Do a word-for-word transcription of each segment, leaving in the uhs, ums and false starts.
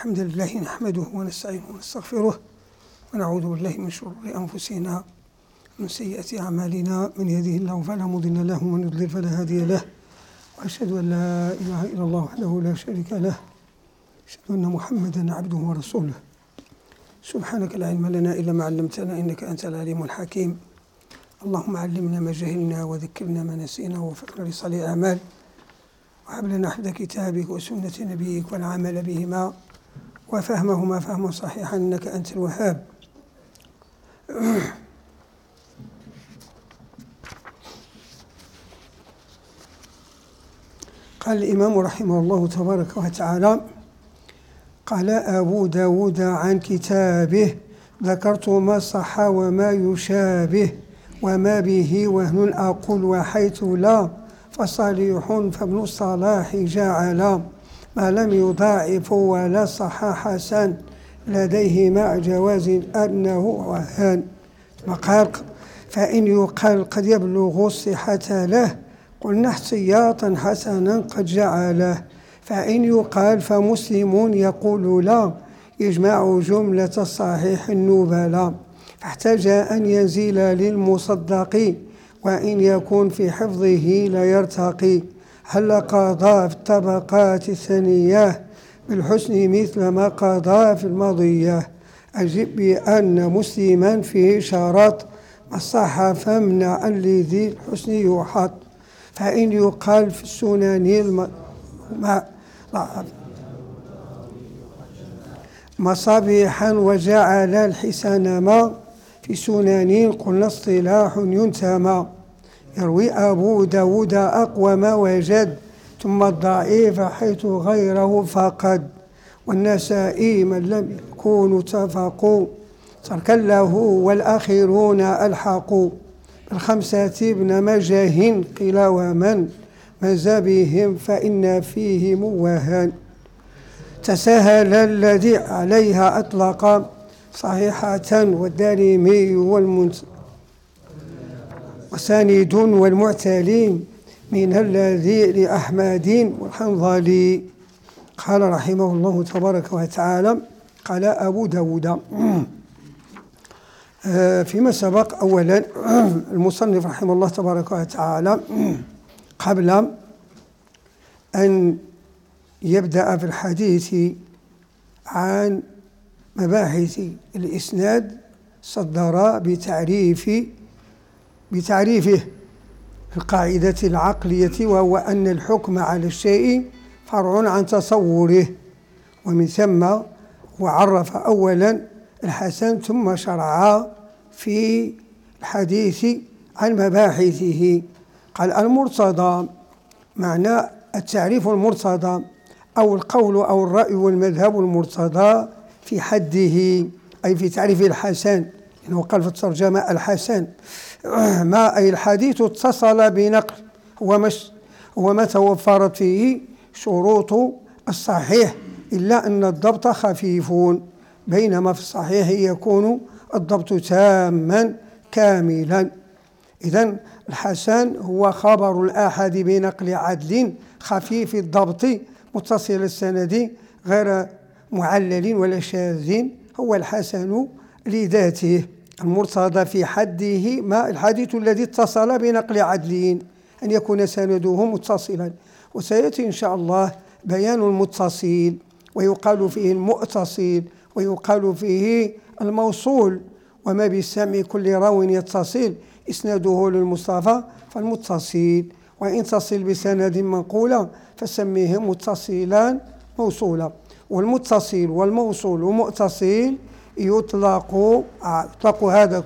الحمد لله نحمده ونستعينه ونستغفره ونعوذ بالله من شرور أنفسنا ومن سيئات أعمالنا. من يهده الله فلا مضل له ومن يضلل فلا هادي له، وأشهد أن لا إله إلا الله وحده لا شريك له، أشهد أن محمدا عبده ورسوله. سبحانك لا علم لنا إلا ما علمتنا إنك أنت العليم الحكيم. اللهم علمنا ما جهلنا وذكرنا ما نسينا ووفقنا لصالح الأعمال، وهب لنا حفظ كتابك وسنة نبيك والعمل بهما وفهمهما فهما صحيحا إنك أنت الوهاب. قال الإمام رحمه الله تبارك وتعالى: قال أبو داود عن كتابه: ذكرت ما صح وما يشابه، وما به وهن أقول وحيث لا، فصالح فابن الصلاح جعل، ما لم يضاعف ولا صح حسن، لديه مع جواز أنه وهان. مقال: فإن يقال قد يبلغ الصحة له، قلنا احتياطا حسنا قد جعله. فإن يقال فمسلم يقول لا، يجمع جملة الصحيح النبلاء، فاحتاج أن يزيل للمصدق، وإن يكون في حفظه لا يرتقي. هل قضى في الطبقات الثانية بالحسن مثل ما قضى في الماضية؟ أجب بأن مسلما فيه شرط، ما صح فامنع الذي الحسن يحط. فإن يقال في السنن الم... ما... مصابيحا وجعل الحسن ما في سنن، قلنا اصطلاح ينتمى. يروي أبو داود أقوى ما وجد، ثم الضعيف حيث غيره فقد، والنسائي من لم يكونوا اتفقوا، تركا له والآخرون ألحقوا. بالخمسة ابن مجاه قيل ومن مزى بهم فإن فيهم وهن. تساهل الذي عليها أطلق صحيحة، والدارمي والمنت وساند والمعتلي من الذي لأحمد والحنظلي. قال رحمه الله تبارك وتعالى: قال أبو داود. فيما سبق أولا المصنف رحمه الله تبارك وتعالى قبل أن يبدأ في الحديث عن مباحث الإسناد صدر بتعريف بتعريفه القاعدة العقلية، وهو أن الحكم على الشيء فرع عن تصوره، ومن ثم وعرف أولا الحسن ثم شرع في الحديث عن مباحثه. قال: المرتضى، معنى التعريف المرتضى أو القول أو الرأي والمذهب المرتضى في حده، أي في تعريف الحسن، إنه قال في الترجمة الحسن ما أي الحديث اتصل بنقل، هو مش هو ما توفرت فيه شروط الصحيح إلا أن الضبط خفيف، بينما في الصحيح يكون الضبط تاما كاملا. إذن الحسن هو خبر الآحاد بنقل عدل خفيف الضبط متصل السند غير معلل ولا شاذ، هو الحسن لذاته. المرتضى في حده ما الحديث الذي اتصل بنقل عدل، أن يكون سنده متصلا. وسيأتي إن شاء الله بيان المتصل، ويقال فيه المؤتصل، ويقال فيه الموصول. وما بسمع كل راو يتصل إسناده للمصطفى فالمتصل، وإن تصل بسند منقولا فسميه متصلا موصولا. والمتصل والموصول ومؤتصل يطلق يطلق هذا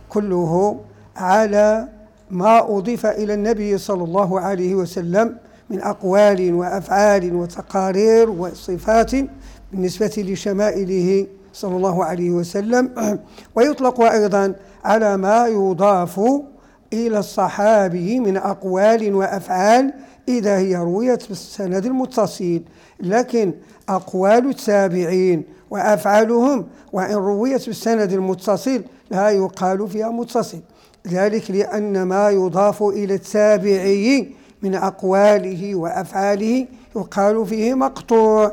كله على ما أضيف إلى النبي صلى الله عليه وسلم من أقوال وأفعال وتقارير وصفات بالنسبة لشمائله صلى الله عليه وسلم. ويطلق أيضا على ما يضاف إلى الصحابي من أقوال وأفعال إذا هي رويت بالسند المتصل. لكن أقوال التابعين وأفعالهم وإن رويت بالسند المتصل لا يقال فيها متصل، ذلك لأن ما يضاف إلى التابعي من أقواله وأفعاله يقال فيه مقطوع،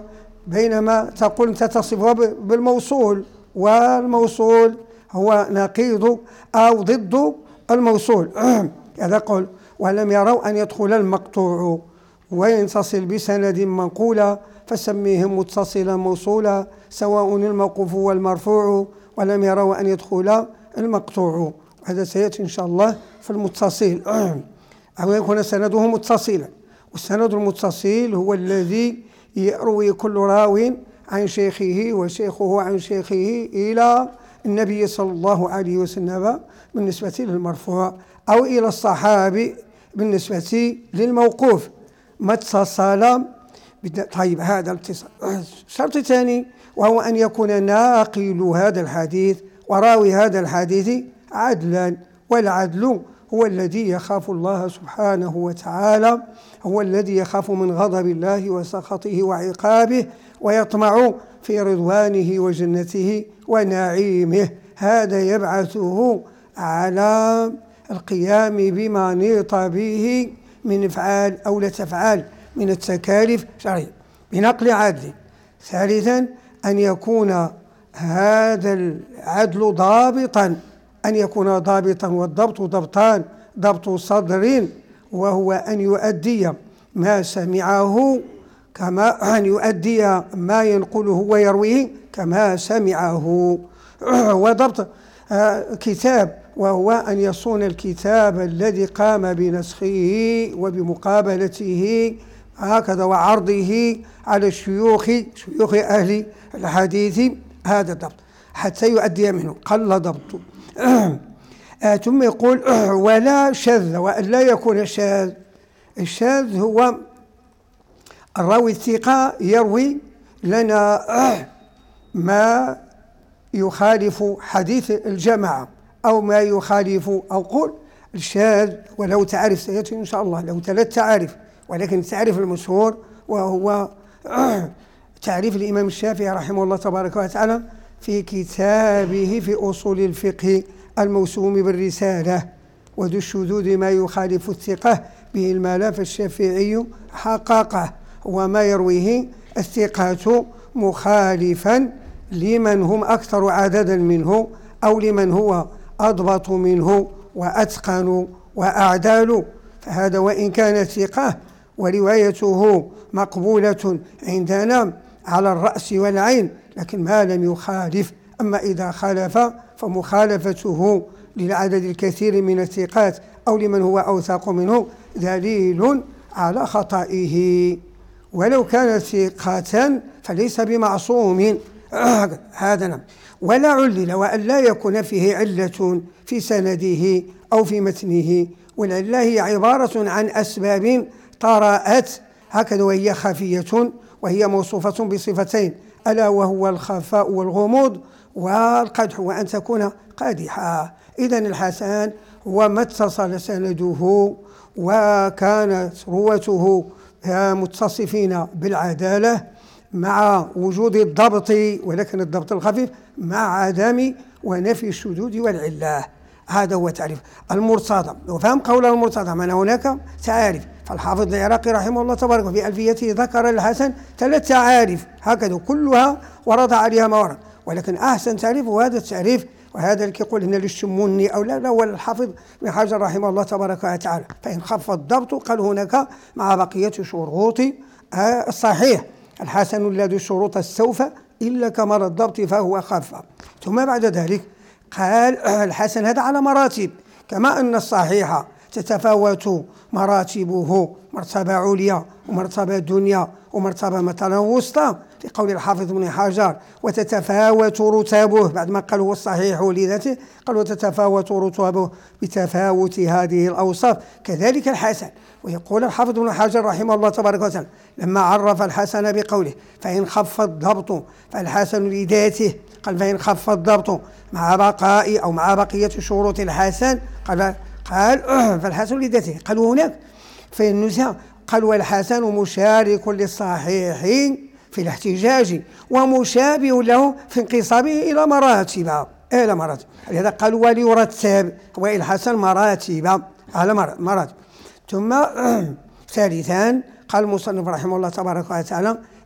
بينما تقول أنت تصفها بالموصول، والموصول هو نقيض أو ضد الموصول. هذا قول. ولم يروا أن يدخل المقطوع وينتصل بسند منقولا فسميه متصلا موصولا سواء الموقوف والمرفوع، ولم يروا أن يدخل المقطوع. هذا سيأتي إن شاء الله في المتصل، أو يكون سنده متصلا. والسند المتصل هو الذي يروي كل راو عن شيخه وشيخه عن شيخه إلى النبي صلى الله عليه وسلم بالنسبة للمرفوع، أو إلى الصحابي بالنسبة للموقوف ما اتصل. طيب هذا الاتصال. الشرط الثاني وهو أن يكون ناقل هذا الحديث وراوي هذا الحديث عدلا، والعدل هو الذي يخاف الله سبحانه وتعالى، هو الذي يخاف من غضب الله وسخطه وعقابه ويطمع في رضوانه وجنته ونعيمه. هذا يبعثه على القيام بما نيط به من افعال أو لا تفعال من التكاليف شرعية بنقل عدل. ثالثا أن يكون هذا العدل ضابطا، أن يكون ضابطا، والضبط ضبطان: ضبط صدر وهو أن يؤدي ما سمعه كما أن يؤدي ما ينقله ويرويه كما سمعه، وضبط كتاب وهو أن يصون الكتاب الذي قام بنسخه وبمقابلته هكذا وعرضه على الشيوخ شيوخ أهل الحديث. هذا الضبط حتى يؤدي منه قل ضبطه. ثم يقول ولا شذ، وأن لا يكون شاذ. الشاذ هو الراوي الثقة يروي لنا ما يخالف حديث الجماعة أو ما يخالف، أو قول الشاذ ولو تعرف سيأتي إن شاء الله له ثلاث تعارف، ولكن التعريف المشهور وهو تعريف الإمام الشافعي رحمه الله تبارك وتعالى في كتابه في أصول الفقه الموسوم بالرسالة: وذو الشذوذ ما يخالف الثقة به المال فالشافعي حققه، وما يرويه الثقات مخالفا لمن هم أكثر عددا منه أو لمن هو أضبط منه وأتقن وأعدال. فهذا وإن كان ثقة وروايته مقبولة عندنا على الرأس والعين، لكن ما لم يخالف. أما إذا خالف فمخالفته للعدد الكثير من الثقات أو لمن هو أوثق منه دليل على خطئه، ولو كان ثقة فليس بمعصوم. هذا نعم. ولا علل، وأن لا يكون فيه علة في سنده أو في متنه، والعلة هي عبارة عن أسباب طرأت هكذا وهي خفية، وهي موصوفة بصفتين: ألا وهو الخفاء والغموض والقدح، وأن تكون قادحة. إذن الحسن هو ما اتصل سنده وكانت رواته متصفين بالعدالة مع وجود الضبط، ولكن الضبط الخفيف مع عدم ونفي الشذوذ والعلة. هذا هو تعريف المرتضى. وفهم قول المرتضى من هناك تعارف، فالحافظ العراقي رحمه الله تبارك في ألفيته ذكر الحسن ثلاث تعارف هكذا كلها ورد عليها ما ورد، ولكن أحسن تعريف هو هذا التعريف، وهذا اللي كيقول هنا للشموني أو لا لا هو الحافظ بن حجر رحمه الله تبارك وتعالى. فإن خف الضبط قال هناك مع بقية شروط الصحيح: الحسن الذي الشروط السوف إلا كمال الضبط فهو خف. ثم بعد ذلك قال الحسن هذا على مراتب، كما أن الصحيح تتفاوت مراتبه، مرتبة عليا ومرتبة دنيا ومرتبة مثلا وسطى في قول الحافظ بن حجر، وتتفاوت رتبه بعد ما قال هو الصحيح لذاته، قال وتتفاوت رتبه بتفاوت هذه الأوصاف. كذلك الحسن. ويقول الحافظ بن حجر رحمه الله تبارك وتعالى لما عرف الحسن بقوله: فإن خف الضبط فالحسن لذاته، قال فإن خف الضبط مع بقاء أو مع بقية شروط الحسن، قال قال فالحسن لذاته. قالوا هناك في النزهة قال والحسن مشارك للصحيح في الاحتجاج ومشابه له في انقسامه إلى مراتب إلى مراتب لهذا قالوا وليرتب والحسن مراتب على مراتب. ثم ثالثا قال المصنف رحمه الله تبارك وتعالى: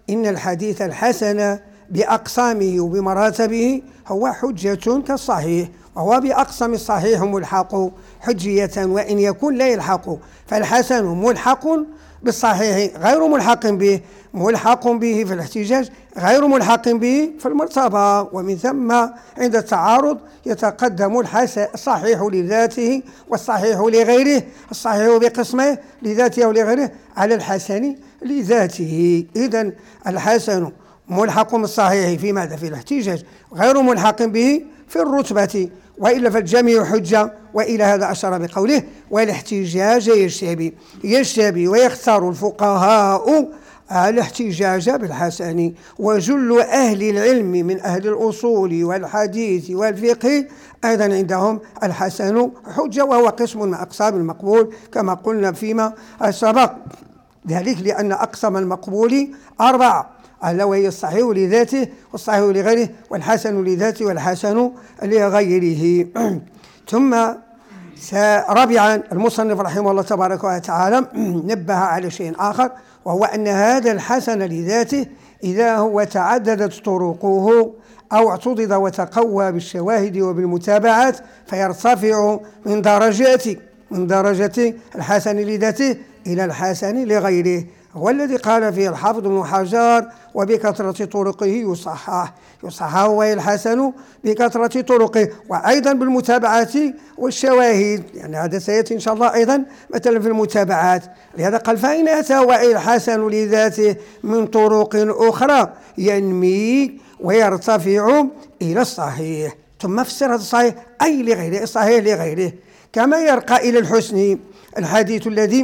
إن الحديث الحسن بأقسامه وبمراتبه هو حجة كالصحيح، وهو بأقسام الصحيح ملحق حجية وإن يكون لا يلحق، فالحسن ملحق بالصحيح غير ملحق به، ملحق به في الاحتجاج غير ملحق به في المرتبة، ومن ثم عند التعارض يتقدم الصحيح لذاته والصحيح لغيره، الصحيح بقسمه لذاته ولغيره على الحسن لذاته. إذن الحسن ملحق بالصحيح في ماذا؟ في الاحتجاج، غير ملحق به في الرتبة، وإلا فالجميع حجة. وإلى هذا أشار بقوله والاحتجاج يشتبه يشتبه ويختار الفقهاء الاحتجاج بالحسن، وجل أهل العلم من أهل الأصول والحديث والفقه أيضا عندهم الحسن حجة، وهو قسم من أقسام المقبول كما قلنا فيما سبق، ذلك لأن أقسام المقبول أربعة، ألا وهي الصحيح لذاته والصحيح لغيره والحسن لذاته والحسن لغيره. ثم رابعا المصنف رحمه الله تبارك وتعالى نبه على شيء آخر، وهو أن هذا الحسن لذاته إذا هو تعددت طرقه أو اعتضد وتقوى بالشواهد وبالمتابعات فيرتفع من درجة من درجة الحسن لذاته إلى الحسن لغيره، هو الذي قال فيه الحافظ بن حجر وبكثرة طرقه يصحح يصحح وهي الحسن بكثرة طرقه، وأيضا بالمتابعات والشواهد، يعني هذا سيأتي إن شاء الله أيضا مثلا في المتابعات. لهذا قال فإن أتى وهي الحسن لذاته من طرق أخرى ينمي ويرتفع إلى الصحيح، ثم فسر هذا الصحيح أي لغيره، الصحيح لغيره، كما يرقى إلى الحسن الحديث الذي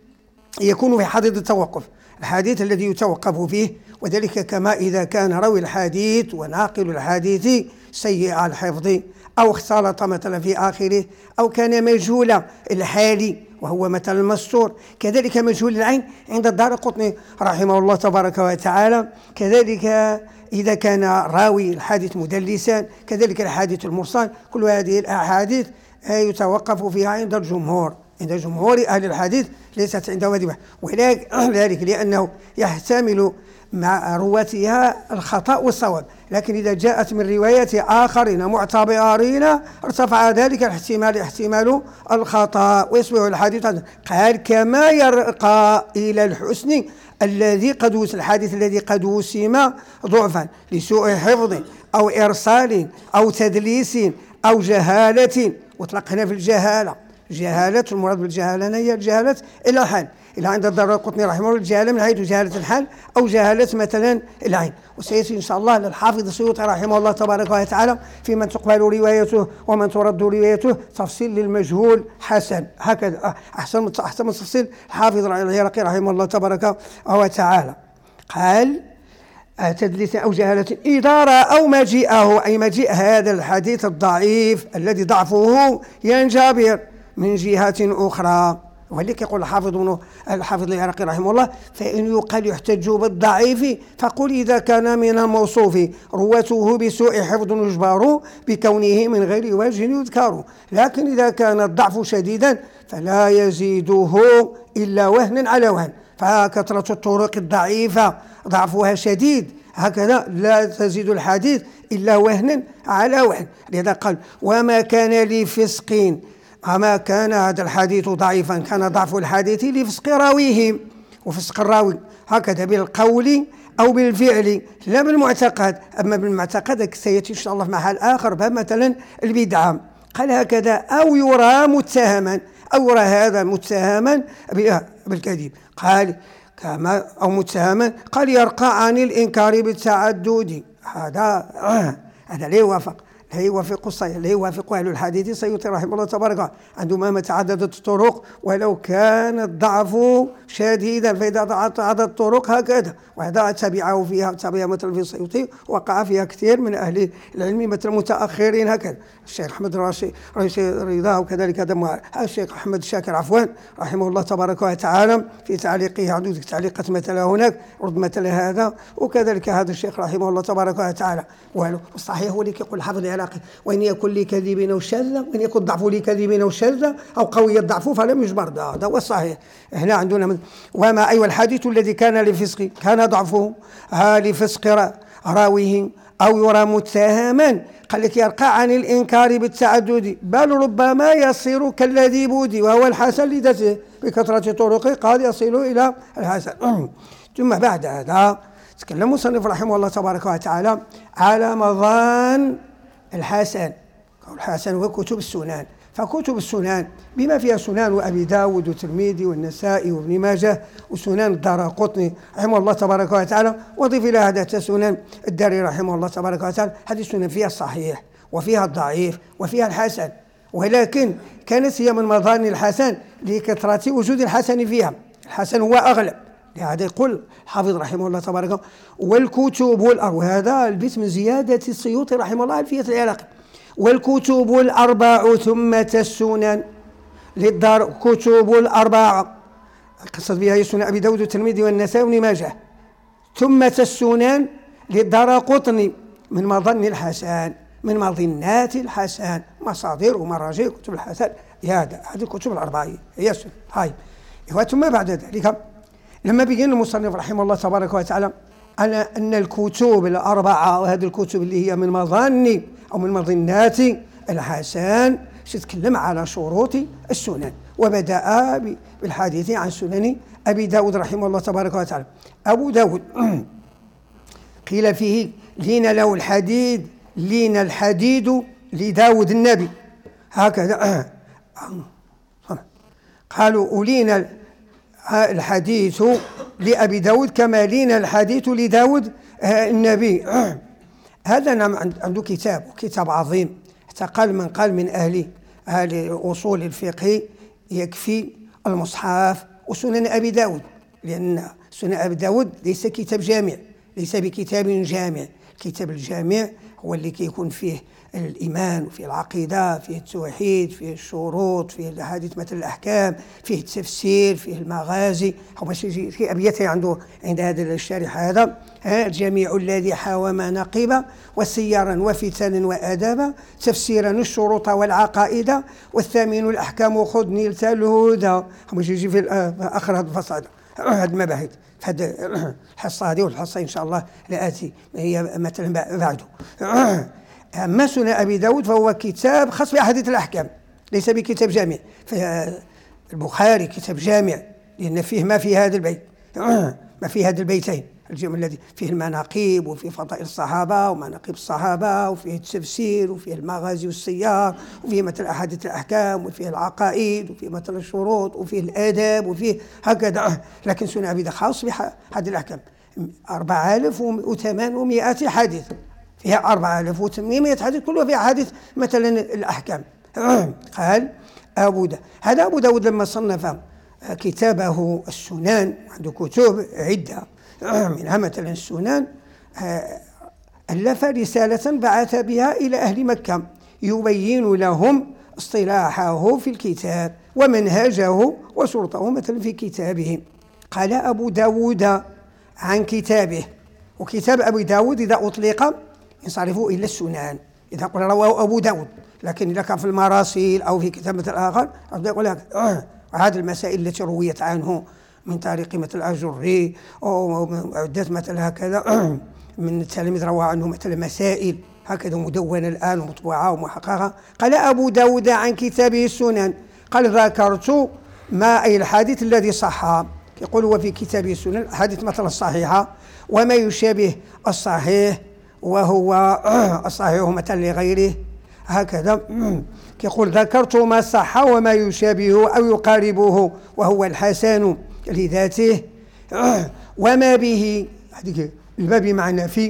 يكون في حديث التوقف، الحديث الذي يتوقف فيه، وذلك كما إذا كان راوي الحديث وناقل الحديث سيء الحفظ أو اختلط مثلا في آخره، أو كان مجهول الحال وهو مثلا مستور، كذلك مجهول العين عند الدارقطني رحمه الله تبارك وتعالى، كذلك إذا كان راوي الحديث مدلسا، كذلك الحديث المرسل، كل هذه الأحاديث يتوقف فيها عند الجمهور، عند جمهور أهل الحديث ليست عندهم هذه، وذلك لأنه يحتمل مع رواتها الخطأ والصواب، لكن إذا جاءت من روايات آخرين معتبرين ارتفع ذلك الاحتمال احتمال الخطأ ويصبح الحديث. قال كما يرقى إلى الحسن الذي قد وسم الحديث الذي قد وسم ضعفا لسوء حفظ أو إرسال أو تدليس أو جهالة، واطلق هنا في الجهالة، جهالة المراد بالجهالة هي جهالة الحال، إلى عند الدارقطني رحمه الله الجهالة من حيث جهالة الحال أو جهالة مثلا العين، وسيأتي إن شاء الله للحافظ السيوطي رحمه الله تبارك وتعالى في من تقبل روايته ومن ترد روايته تفصيل للمجهول حسن، هكذا أحسن أحسن تفصيل الحافظ العراقي رحمه الله تبارك وتعالى. قال تدليس أو جهالة إدارة أو مجيئه، أي مجيء هذا الحديث الضعيف الذي ضعفه ينجبر من جهة أخرى، ولذلك يقول الحافظ بن الحافظ العراقي رحمه الله فإن يقال يحتج بالضعيف فقل إذا كان من الموصوف رواته بسوء حفظ يجبر بكونه من غير وجه يذكر، لكن إذا كان الضعف شديدا فلا يزيده إلا وهنا على وهن، فكثرة الطرق الضعيفة ضعفها شديد هكذا لا تزيد الحديث إلا وهنا على وهن. لذا قال وما كان لفسق، أما كان هذا الحديث ضعيفا كان ضعف الحديث لفسق راويه، وفسق الراوي هكذا بالقول أو بالفعل لا بالمعتقد، أما بالمعتقد سيأتي إن شاء الله في محل آخر باب مثلا البدعة. قال هكذا أو يرى متهما، أو يرى هذا متهما بالكذب، قال كما أو متهما قال يرقى عن الإنكار بالتعدد، هذا هذا لا يوافق لا يوافق الصحيح لا يوافق أهل الحديث السيوطي رحمه الله تبارك وتعالى، عندما ما تعددت الطرق ولو كان الضعف شديدا، فإذا تعددت الطرق هكذا وإذا تبعه فيها تبعه مثلا في السيوطي وقع فيها كثير من أهل العلم مثل المتأخرين هكذا، الشيخ أحمد راشد رضا وكذلك هذا الشيخ أحمد الشاكر عفوا رحمه الله تبارك وتعالى في تعليقه عدود تعليقات مثلا هناك رد مثلا هذا، وكذلك هذا الشيخ رحمه الله تبارك وتعالى. والصحيح هو اللي يقول الحافظ العراقي، وإن يكن لكذب أو شاذة، وإن يكن ضعف لكذب أو شاذة أو قوي الضعف فلم يجبر. هذا هو الصحيح. هنا عندنا من وما أيوة الحديث الذي كان لفسق كان ضعفه لفسق راويه أو يرى متهما، قال لك يرقى عن الإنكار بالتعدد، بل ربما يصير كالذي بودي وهو الحسن لذاته بكثرة طرقه قد يصل إلى الحسن. ثم بعد هذا تكلم المصنف رحمه الله تبارك وتعالى على مظان الحسن. الحسن هو كتب السنن، فكتب السنن بما فيها سنن أبي داود والترمذي والنسائي وابن ماجه وسنن الدارقطني رحمه الله تبارك وتعالى، وضيف إلى هذا سنن الداري رحمه الله تبارك وتعالى. هذه السنن فيها الصحيح وفيها الضعيف وفيها الحسن، ولكن كانت هي من مظان الحسن لكثرة وجود الحسن فيها. الحسن هو أغلب، لهذا يقول الحافظ رحمه الله تبارك وتعالى والكتب والأربعة، وهذا البيت من زيادة السيوطي رحمه الله ألفية العراقي، والكتب الأربع ثم السنن للدار كتب الأربعة، قصد بها سنن أبي داود والترمذي والنسائي وابن ماجه، ثم السنن للدارقطني من مظن الحسن، من مظنات الحسن، مصادر ومراجع كتب الحسن. هذا هذه الكتب الأربعة هي السنن. هاي ثم بعد ذلك لما بين المصنف رحمه الله تبارك وتعالى على أن الكتب الأربعة وهذه الكتب اللي هي من مظن أو من مظنات الحسن تتكلم على شروط السنن، وبدأ بالحديث عن سنن أبي داود رحمه الله تبارك وتعالى. أبو داود قيل فيه لين له الحديد لين الحديد لداود النبي، هكذا قالوا أولين الحديث لأبي داود كما لين الحديث لداود النبي. هذا نعم عنده كتاب وكتاب عظيم، حتى قال من قال من أهل أهل أصول الفقه يكفي المصحف وسنن أبي داود، لأن سنن أبي داود ليس كتاب جامع، ليس بكتاب جامع. الكتاب الجامع هو اللي كيكون فيه الإيمان وفيه العقيدة، فيه التوحيد، فيه الشروط، فيه الأحاديث مثل الأحكام، فيه التفسير، فيه المغازي. هو باش يجي في أبياته عنده عند هذا الشارح هذا الجميع الذي حاوى مناقب وسيارا وفتنا وآدابا تفسيرا الشروط والعقائد والثامن الأحكام خذ نيلت الهدى. هو باش يجي في آخر هذا الفصل هذا المباحث في هذه الحصة هذه، والحصة إن شاء الله لآتي هي مثلا بعده. أما سنن أبي داود فهو كتاب خاص بأحاديث الأحكام، ليس بكتاب جامع. البخاري كتاب جامع لأن فيه ما في هذا البيت، ما في هذا البيتين الجمع الذي فيه المناقب وفيه فضائل الصحابة ومناقب الصحابة وفيه التفسير وفيه المغازي والسيار وفيه مثل أحاديث الأحكام وفيه العقائد وفيه مثل الشروط وفيه الآداب وفيه هكذا. لكن سنن أبي داود خاص بهذه الأحكام أربعة آلاف وثمانمائة حديث، فيها أربعة آلاف وثمانمائة حديث كلها فيها حديث مثلا الأحكام. قال أبو داود، هذا أبو داود لما صنف كتابه السنن، عنده كتب عدة منها مثلا السنن، ألف رسالة بعث بها إلى أهل مكة يبين لهم اصطلاحه في الكتاب ومنهجه وشرطه مثلا في كتابه. قال أبو داود عن كتابه، وكتاب أبي داود إذا أطلق ينصرفوا إلى السنن إذا قل رواه أبو داود، لكن إذا كان في المراسيل أو في كتاب مثل آخر يقول لك هذه المسائل التي رويت عنه من طريق مثل الأجري أو عدة مثل هكذا من التلاميذ روى عنه مثل مسائل هكذا مدونة الآن ومطبوعة ومحققة. قال أبو داود عن كتابه السنن، قال ذكرت ما أي الحديث الذي صح، يقول هو في كتابه السنن الحديث مثل الصحيحة وما يشابه الصحيح وهو الصحيح مثل لغيره هكذا. يقول ذكرت ما صح وما يشابهه أو يقاربه وهو الحسن لذاته، وما به الباب بمعنى في،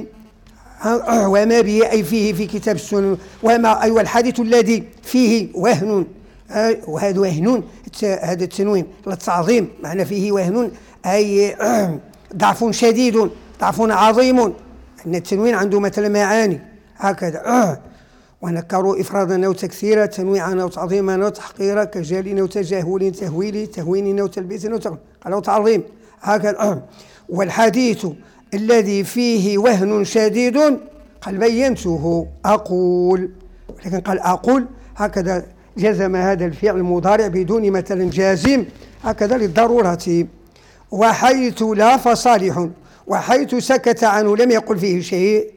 وما به أي فيه في كتاب السنن، وما أيوة الحديث الذي فيه وهن، وهذا وهن هذا التنوين للتعظيم معنى فيه وهن أي ضعف شديد ضعف عظيم، أن التنوين عنده مثل معاني هكذا. ونكروا إفرادا أو تكثيرا تنويعا أو تعظيما أو تحقيرا كجال أو تجاهل تهويل تهوين أو تلبيس أو قالوا تعظيم هكذا. والحديث الذي فيه وهن شديد قال بينته أقول ولكن قال أقول هكذا جزم هذا الفعل المضارع بدون مثلا جازم هكذا للضرورة. وحيث لا فصالح، وحيث سكت عنه لم يقل فيه شيء،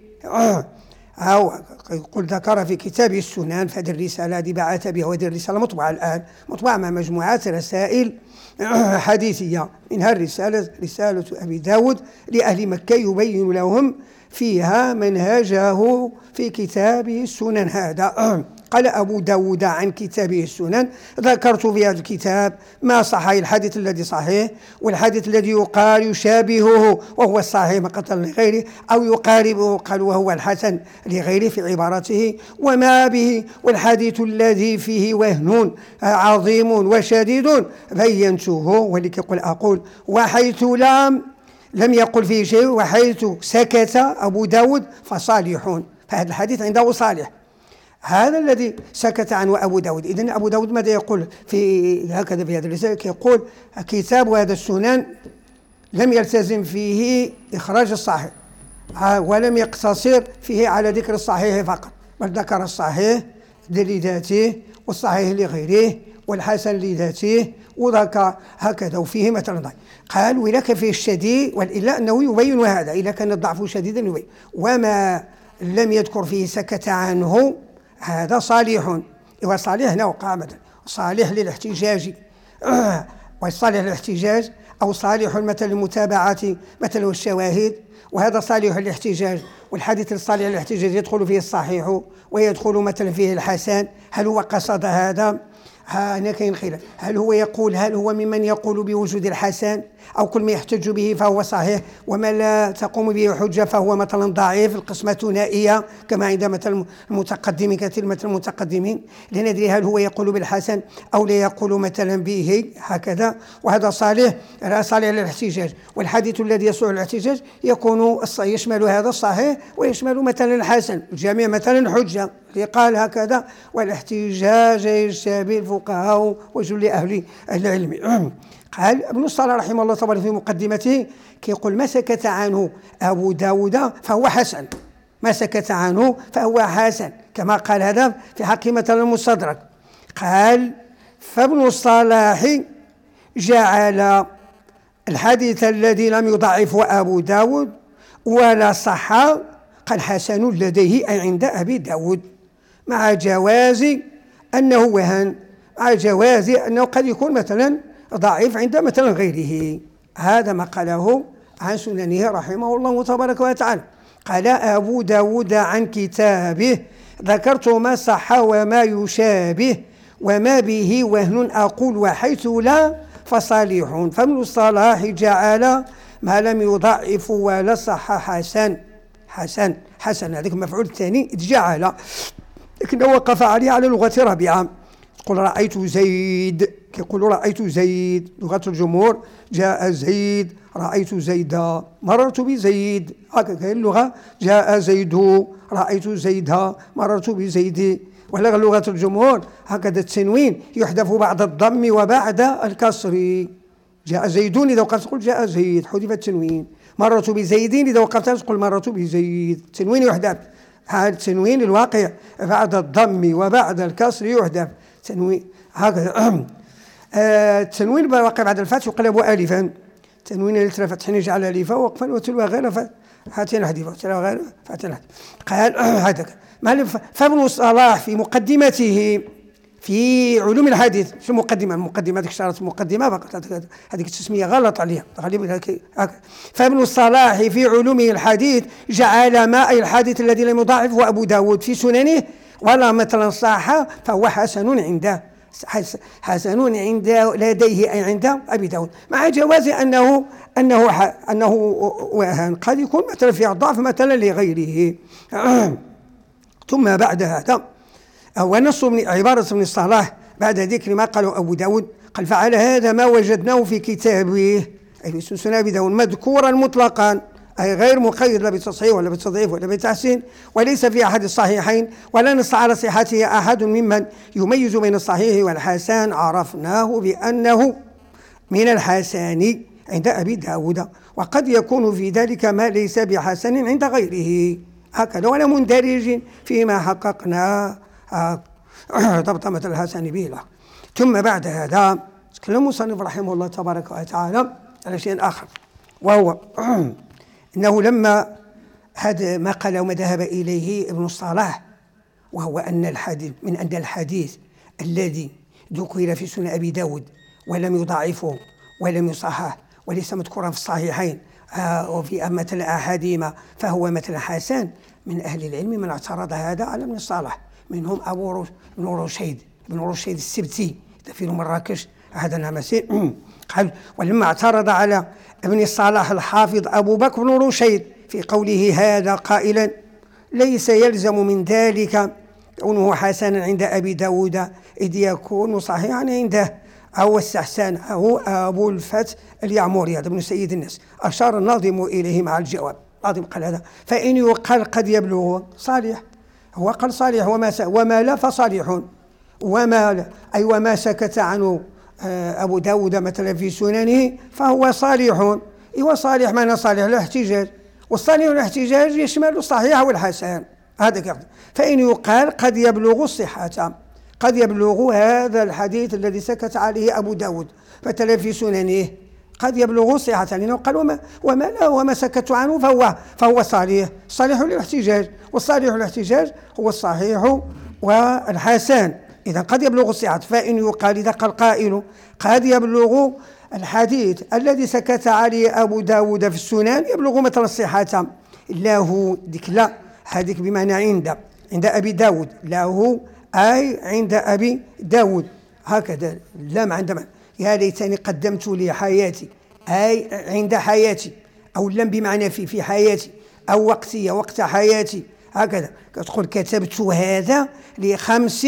أو يقول ذكر في كتاب السنن، فهذه الرسالة هذه بعث بها، وهذه الرسالة مطبوعة الآن، مطبوعة مع مجموعات رسائل حديثية، منها الرسالة رسالة أبي داود لأهل مكة يبين لهم فيها منهجه في كتابه السنن. هذا قال أبو داود عن كتابه السنن: ذكرت في هذا الكتاب ما صحيح، الحديث الذي صحيح والحديث الذي يقال يشابهه وهو الصحيح مقتا لغيره، أو يقاربه قال وهو الحسن لغيره في عبارته، وما به، والحديث الذي فيه وهن عظيم وشديد بينته. ولك يقول أقول وحيث لم لم يقل فيه شيء، وحيث سكت أبو داود فصالح، فهذا الحديث عنده صالح، هذا الذي سكت عنه أبو داود. إذن أبو داود ماذا يقول في هكذا في هذا الرسالة؟ يقول كتاب هذا السنن لم يلتزم فيه إخراج الصحيح، ولم يقتصر فيه على ذكر الصحيح فقط، بل ذكر الصحيح لذاته والصحيح لغيره والحسن لذاته، وذكر هكذا وفيه مثلا ضعف. قال ولك فيه الشديد، والإلا أنه يبين هذا إذا كان الضعف شديدا يبين، وما لم يذكر فيه سكت عنه هذا صالح. وصالح هنا وقع مثلا صالح للاحتجاج والصالح للاحتجاج، أو صالح مثل المتابعة مثل الشواهد، وهذا صالح للاحتجاج. والحديث الصالح للاحتجاج يدخل فيه الصحيح ويدخل مثلا فيه الحسن. هل هو قصد هذا؟ هنا كاين خلاف، هل هو يقول هل هو ممن يقول بوجود الحسن، أو كل ما يحتج به فهو صحيح، وما لا تقوم به حجة فهو مثلا ضعيف، القسمة ثنائية كما عند مثلا المتقدمين كثير مثل المتقدمين، لندري هل هو يقول بالحسن أو لا يقول مثلا به هكذا. وهذا صالح صالح للاحتجاج. والحديث الذي يصلح للاحتجاج يكون يشمل هذا الصحيح ويشمل مثلا الحسن، الجميع مثلا حجة، قال هكذا والاحتجاج يشابه الفقهاء وجل أهل العلم. قال ابن الصلاح رحمه الله طبعا في مقدمته كيقول ما سكت عنه أبو داود فهو حسن، ما سكت عنه فهو حسن، كما قال هذا في حق مثلا المستدرك. قال فابن الصلاح جعل الحديث الذي لم يضعفه أبو داود ولا صح قال حسن لديه أي عند أبي داود، مع جواز أنه وهن، مع جواز أنه قد يكون مثلا ضعيف عند مثلا غيره. هذا ما قاله عن سننه رحمه الله تبارك وتعالى. قال أبو داود عن كتابه: ذكرت ما صح وما يشابه وما به وهن أقول وحيث لا فصالح. فابن الصلاح جعل ما لم يضعف ولا صح حسن، حسن حسن هذاك المفعول الثاني جعل، لكنه وقف عليه على لغة رابعة. يقول رأيت زيد، كيقول رأيت زيد لغة الجمهور، جاء زيد، رأيت زيدا، مررت بزيد، هكذا اللغة جاء زيد، رأيت زيدا، مررت بزيد. ولا لغة الجمهور هكذا التنوين يحذف بعد الضم وبعد الكسر، جاء زيدون إذا وقفت تقول جاء زيد حذف التنوين، مررت بزيدين إذا وقفت تقول مررت بزيد، التنوين يحذف، هذا التنوين الواقع بعد الضم وبعد الكسر يحذف تنوين هكذا. التنوين الواقع بعد الفتح يقلب ألفا، تنوين الترى فتحين يجعل ألفا وقفا وتلو غير فتحين حذفا وتلو غير فتحين حذفا. قال هذا فابن الصلاح في مقدمته في علوم الحديث في المقدمة، المقدمة هذيك اشترت مقدمة فقط، هذيك التسمية غلط عليها. فابن الصلاح في علوم الحديث جعل ما أي الحديث الذي لم يضاعفه أبو داود في سننه ولا مثلا صح فهو حسن عنده، حسن عنده لديه أي عند أبي داود، مع جواز أنه أنه أنه وهن قد يكون مثلا في ضعف مثلا لغيره. ثم بعد هذا ونص من عبارة ابن الصلاح بعد ذكر ما قاله أبو داود قال فعلى هذا ما وجدناه في كتابه أي في سنن أبي داود مذكورا مطلقا، أي غير مقيد لا بتصحيح ولا بتضعيف ولا بتحسين، وليس في أحد الصحيحين ولا نص على صحته أحد ممن يميز بين الصحيح والحسن، عرفناه بأنه من الحسن عند أبي داود، وقد يكون في ذلك ما ليس بحسن عند غيره، هكذا ولا مندرج فيما حققنا آه ضبط مثل الحسن به له. ثم بعد هذا تكلم المصنف رحمه الله تبارك وتعالى على شيء آخر، وهو أنه لما هذا ما قال وما ذهب إليه ابن الصلاح، وهو أن الحديث من أن الحديث الذي ذكر في سنن أبي داود ولم يضاعفه ولم يصحح وليس مذكورا في الصحيحين آه وفي مثل أحدهما فهو مثل حسن، من أهل العلم من اعترض هذا على ابن الصلاح، منهم أبو بن رشيد بن رشيد السبتي دفين مراكش هذا نمسي قال. ولما اعترض على ابن الصلاح الحافظ أبو بكر بن رشيد في قوله هذا قائلا ليس يلزم من ذلك كونه حسنا عند أبي داود إذ يكون صحيحا عنده، أو استحسان أو أبو الفتح اليعموري هذا ابن سيد الناس أشار الناظم إليه مع الجواب. الناظم قال هذا فإن يقال قد يبلغ صالح، هو قال صالح وما, وما لا فصالح، وما لا أي وما سكت عنه أبو داود مثلا في سننه فهو صالح. إيوه صالح معنى صالح الاحتجاج، والصالح الاحتجاج يشمل الصحيح والحسن هذا كذا. فإن يقال قد يبلغ الصحة، قد يبلغ هذا الحديث الذي سكت عليه أبو داود مثلا في سننه قد يبلغ صحة، لأنه قال وما, وما لا وما سكت عنه فهو فهو صالح، صالح للاحتجاج، والصالح الاحتجاج هو الصحيح والحسن. إذا قد يبلغ الصحة. فإن يقال إذا قال قائل قد يبلغ الحديث الذي سكت عليه أبو داود في السنن يبلغ مثل الصحة له، ديك لا هذيك بمعنى عند عند أبي داود، له أي عند أبي داود هكذا، لام عند من يا ليتني قدمت لي حياتي أي عند حياتي، أو لم بمعنى في في حياتي أو وقتي وقت حياتي هكذا. تقول كتبت هذا لخمس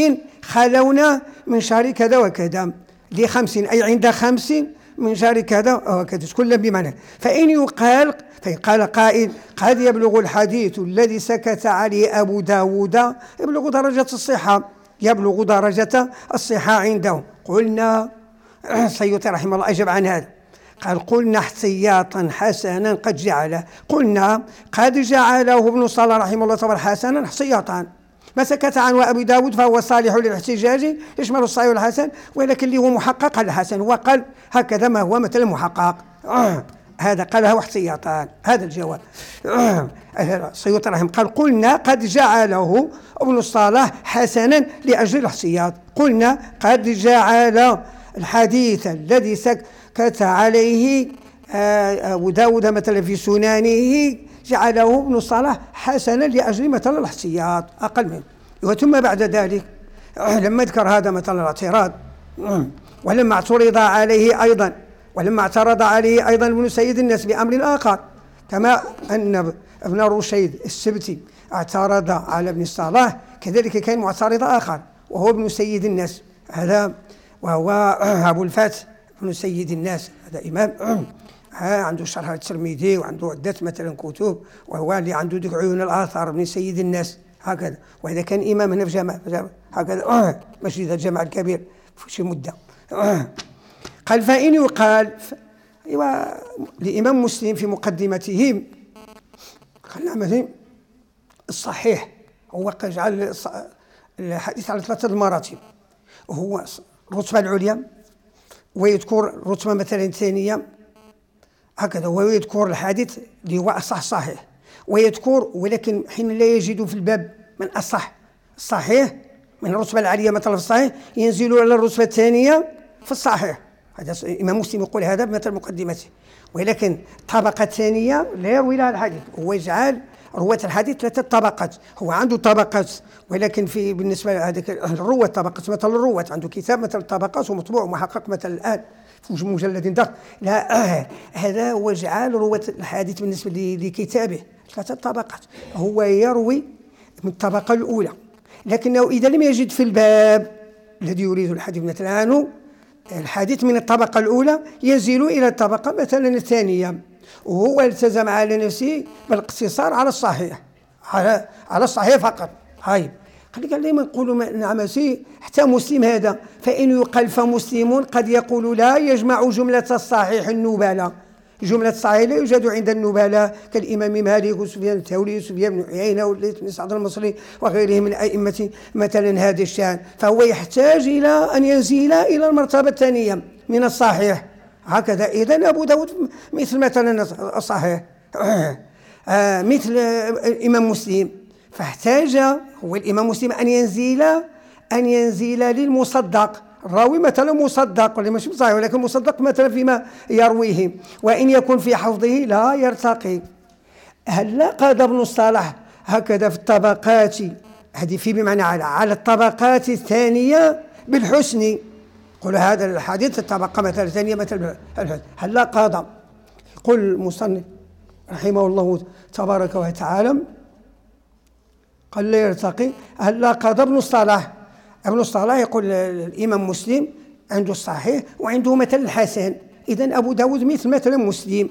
خلونا من شهر كذا وكذا، لخمس أي عند خمس من شهر كذا وكذا، كل بمعنى. فإن يقال فإن قال قائل قد يبلغ الحديث الذي سكت عليه أبو داود يبلغ درجة الصحة، يبلغ درجة الصحة عنده. قلنا السيوطي رحمه الله أجاب عن هذا قال قلنا احتياطا حسنا قد جعله، قلنا قد جعله ابن صلاح رحمه الله تعالى حسنا احتياطا، ما سكت عنه أبي داود فهو صالح للاحتجاج يشمل الصحيح والحسن، ولكن اللي هو محقق على الحسن هو قال هكذا ما هو مثل محقق آه. هذا قالها احتياطا، هذا الجواب آه. السيوطي رحمه قال قلنا قد جعله ابن الصلاح حسنا لأجل الاحتياط، قلنا قد جعل الحديث الذي سكت عليه أبو داود مثلا في سنانه جعله ابن الصلاح حسنا لأجل مثلا الاحتياط أقل منه. وثم بعد ذلك لما ذكر هذا مثلا الاعتراض ولما اعترض عليه أيضا ولما اعترض عليه أيضا ابن سيد الناس بأمر آخر، كما أن ابن رشيد السبتي اعترض على ابن الصلاح، كذلك كان معترض آخر وهو ابن سيد الناس، هذا وهو أبو الفتح ابن سيد الناس، هذا إمام عنده شرح الترمذي وعنده عدة مثلا كتب، وهو اللي عنده ذيك عيون الآثار ابن سيد الناس هكذا. وإذا كان إمام هنا في جامع هكذا مسجد الجامع الكبير في شي مدة قال فإن يقال لإمام مسلم في مقدمته خلنا مثلا الصحيح هو قد جعل الحديث على ثلاثة مراتب، وهو الرتبة العليا ويذكر الرتبة مثلا الثانية هكذا، ويذكر الحديث اللي هو أصح صحيح، ويذكر ولكن حين لا يجد في الباب من أصح الصحيح من الرتبة العالية مثلا في الصحيح ينزل على الرتبة الثانية في الصحيح. هذا الإمام مسلم يقول هذا بمثل مقدمته، ولكن الطبقة الثانية لا يروي لها الحديث، هو يجعل رواة الحديث ثلاثة طبقات، هو عنده طبقات ولكن في بالنسبة لهذيك الرواة طبقات مثل الرواة عنده كتاب مثل الطبقات ومطبوع ومحقق مثل الآن في مجلد ضخم، لا هذا هو جعل رواة الحديث بالنسبة لكتابه ثلاثة طبقات، هو يروي من الطبقة الأولى، لكنه إذا لم يجد في الباب الذي يريد الحديث مثلا الحديث من الطبقة الأولى ينزل إلى الطبقة مثلا الثانية، وهو التزم على نفسه بالاقتصار على الصحيح على على الصحيح فقط. هاي قال لك دائما نقولوا نعم سي حتى مسلم هذا، فإن يقال فمسلم قد يقول لا يجمع جملة الصحيح النبالة، جملة صحيح لا يوجد عند النبلاء كالإمام مالك وسفيان الثوري وسفيان بن عيينة والليث بن سعد المصري وغيرهم من أئمة مثلا هذا الشأن، فهو يحتاج إلى أن ينزل إلى المرتبة الثانية من الصحيح. هكذا إذن أبو داود مثل مثلا الصحيح آه مثل الإمام مسلم، فاحتاج هو الإمام مسلم أن ينزل أن ينزل للمصدق، الراوي مثلا مصدق ولا مش صحيح ولكن مصدق مثلا فيما يرويه، وإن يكن في حفظه لا يرتقي. هل قال ابن الصلاح هكذا في الطبقات، هذه في بمعنى على على الطبقات الثانية بالحسن، قل هذا الحديث الطبقة مثلا الثانية مثلا الحسن. هل قاضى يقول المصنف رحمه الله تبارك وتعالى قال لا يرتقي. هل قاضى ابن الصلاح ابن الصلاح يقول الإمام مسلم عنده الصحيح وعنده مثلا الحسن، إذن أبو داود مثل مثلا مسلم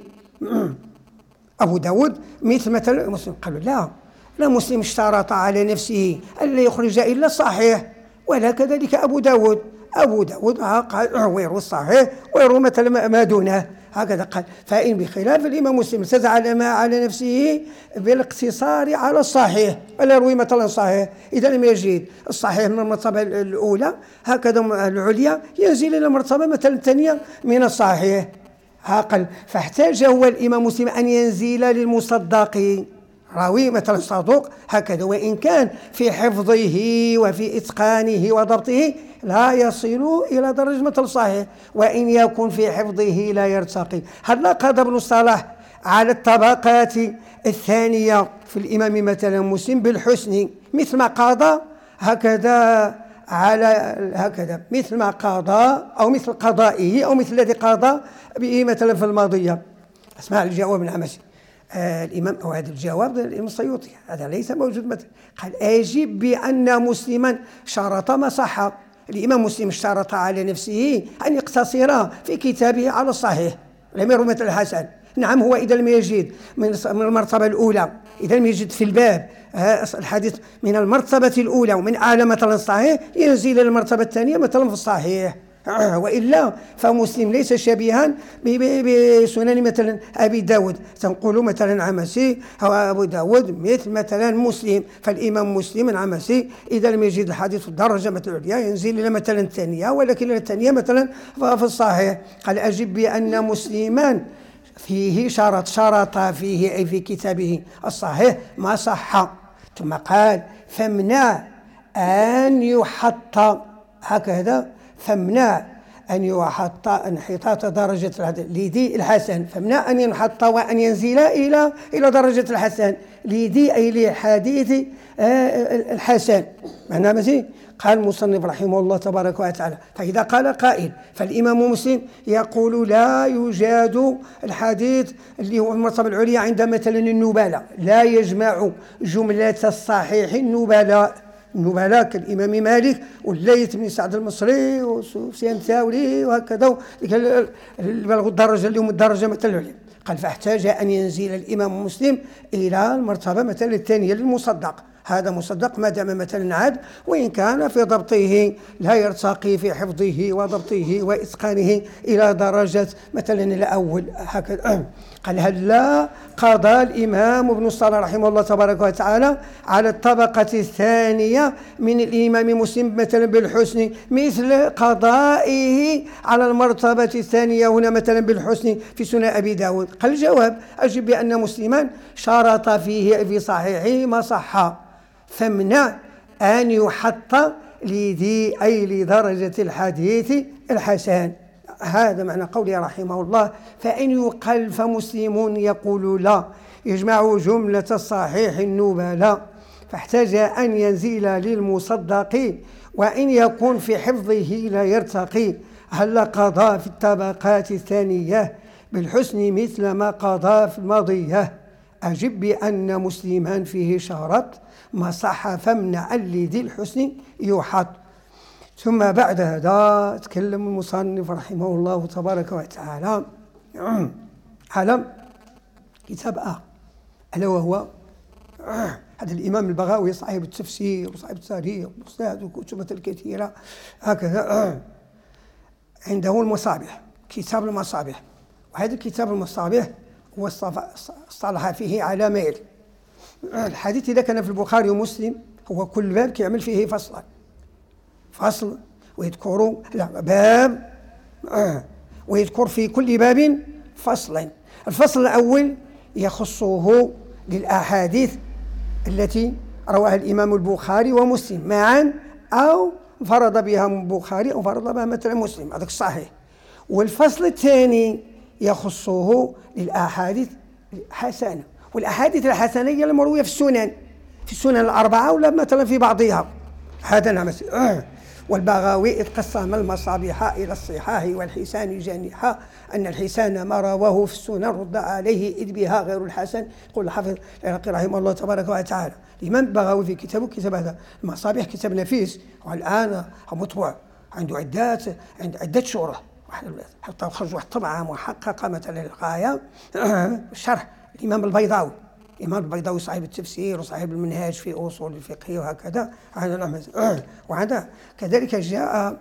أبو داود مثل مثلا مسلم. قالوا لا لا مسلم اشترط على نفسه ألا يخرج إلا الصحيح، ولا كذلك أبو داود أبو داود قال ويروي الصحيح ويروي مثلا ما دونه، هكذا قال. فإن بخلاف الإمام مسلم ارتد على ما على نفسه بالاقتصار على الصحيح ولا يروي مثلا الصحيح، إذا لم يجد الصحيح من المرتبة الأولى هكذا العليا ينزل إلى المرتبة مثلا الثانية من الصحيح. قال فاحتاج هو الإمام مسلم أن ينزل للمصدق راوي مثلا صدوق هكذا، وإن كان في حفظه وفي إتقانه وضبطه لا يصل إلى درجة مثل صحيح، وإن يكن في حفظه لا يرتقي. هل قضى ابن الصلاح على الطبقات الثانية في الإمام مثلا مسلم بالحسن مثل ما قضى هكذا على هكذا مثل ما قضى أو مثل قضائه أو مثل الذي قضى به مثلا في الماضية. اسمع الجواب العمسي آه الإمام أو هذا الجواب الإمام السيوطي هذا ليس موجود مثلا. قال أجب بأن مسلما شرط ما صح. الإمام مسلم اشترط على نفسه أن يقتصر في كتابه على الصحيح لم يروي مثل الحسن. نعم هو إذا لم يجد من المرتبة الأولى، إذا لم يجد في الباب الحديث من المرتبة الأولى ومن أعلى مثلا الصحيح ينزل إلى المرتبة الثانية مثلا في الصحيح، وإلا فمسلم ليس شبيها بسنن مثلا أبي داود. تنقول مثلا عمسي أو أبو داود مثل مثلا مسلم، فالإمام مسلم عمسي إذا لم يجد الحديث في الدرجة مثلا العليا ينزل إلى مثلا الثانية، ولكن الثانية مثلا في الصحيح. قال أجب بأن مسلما فيه شرط شرط فيه أي في كتابه الصحيح ما صح، ثم قال فامنع أن يحط هكذا فامنع أن يحط انحطاط درجة لذي الحسن، فامنع أن ينحط وأن ينزل إلى إلى درجة الحسن لذي أي لحديث الحسن. معناه ماشي. قال المصنف رحمه الله تبارك وتعالى فإذا قال قائل فالإمام مسلم يقول لا يوجد الحديث اللي هو المرتبة العليا عند مثلا النبلاء، لا يجمع جملة الصحيح النبلاء النبلاء كالإمام مالك والليث بن سعد المصري وسفيان الثوري وهكذا بلغوا الدرجة اللي هم الدرجة مثلا العليا. قال فاحتاج أن ينزل الإمام مسلم إلى المرتبة مثلا الثانية للمصدق، هذا مصدق ما دام مثلا عاد وإن كان في ضبطه لا يرتقي في حفظه وضبطه وإتقانه إلى درجة مثلا الأول هكذا. قال هل لا قضى الإمام ابن الصلاح رحمه الله تبارك وتعالى على الطبقة الثانية من الإمام مسلم مثلا بالحسن مثل قضائه على المرتبة الثانية هنا مثلا بالحسن في سنن أبي داود؟ قال الجواب أجب بأن مسلما شرط فيه في صحيحه ما صح، فامنع أن يحط لذي أي لدرجة الحديث الحسن. هذا معنى قوله رحمه الله فإن يقل فمسلم يقول لا يجمع جملة الصحيح النبلاء، فاحتاج أن ينزل للمصدق وإن يكون في حفظه لا يرتقي. هل قضى في الطبقات الثانية بالحسن مثل ما قضى في الماضية؟ أجب بأن مسلما فيه شرط ما صح فامنع لذي الحسن يحط. ثم بعد هذا تكلم المصنف رحمه الله تبارك وتعالى على كتاب آخر ألا وهو هذا الإمام البغاوي صاحب التفسير وصاحب التاريخ وكتب الكثيرة هكذا عنده المصابيح، كتاب المصابيح. وهذا الكتاب المصابيح هو اصطلح فيه على ما يلي. الحديث إذا كان في البخاري ومسلم هو كل باب كيعمل فيه فصلا، فصل ويذكر لا باب آه ويذكر في كل باب فصلا. الفصل الأول يخصه للأحاديث التي رواها الإمام البخاري ومسلم معا، أو فرض بها البخاري أو فرض بها مثلا مسلم، هذاك الصحيح. والفصل الثاني يخصه للأحاديث الحسنة، والأحاديث الحسنة هي المروية في السنن، في السنن الأربعة ولا مثلا في بعضها. هذا نعم. آه. والبغاوي إذ قسم المصابيح إلى الصحاح والحسان جانحا، أن الحسان ما رواه في السنن رد عليه إذ بها غير الحسن. يقول الحافظ العراقي رحمه الله تبارك وتعالى. الإمام البغاوي في كتابه كتاب هذا المصابيح كتاب نفيس، والآن مطبوع عنده عدات عند عدة شروح، حتى خرج واحد طبعة محققة مثلا للغاية شرح الإمام البيضاوي. الإمام البيضاوي صاحب التفسير وصاحب المنهاج في أصول الفقه وهكذا. هذا وهذا كذلك جاء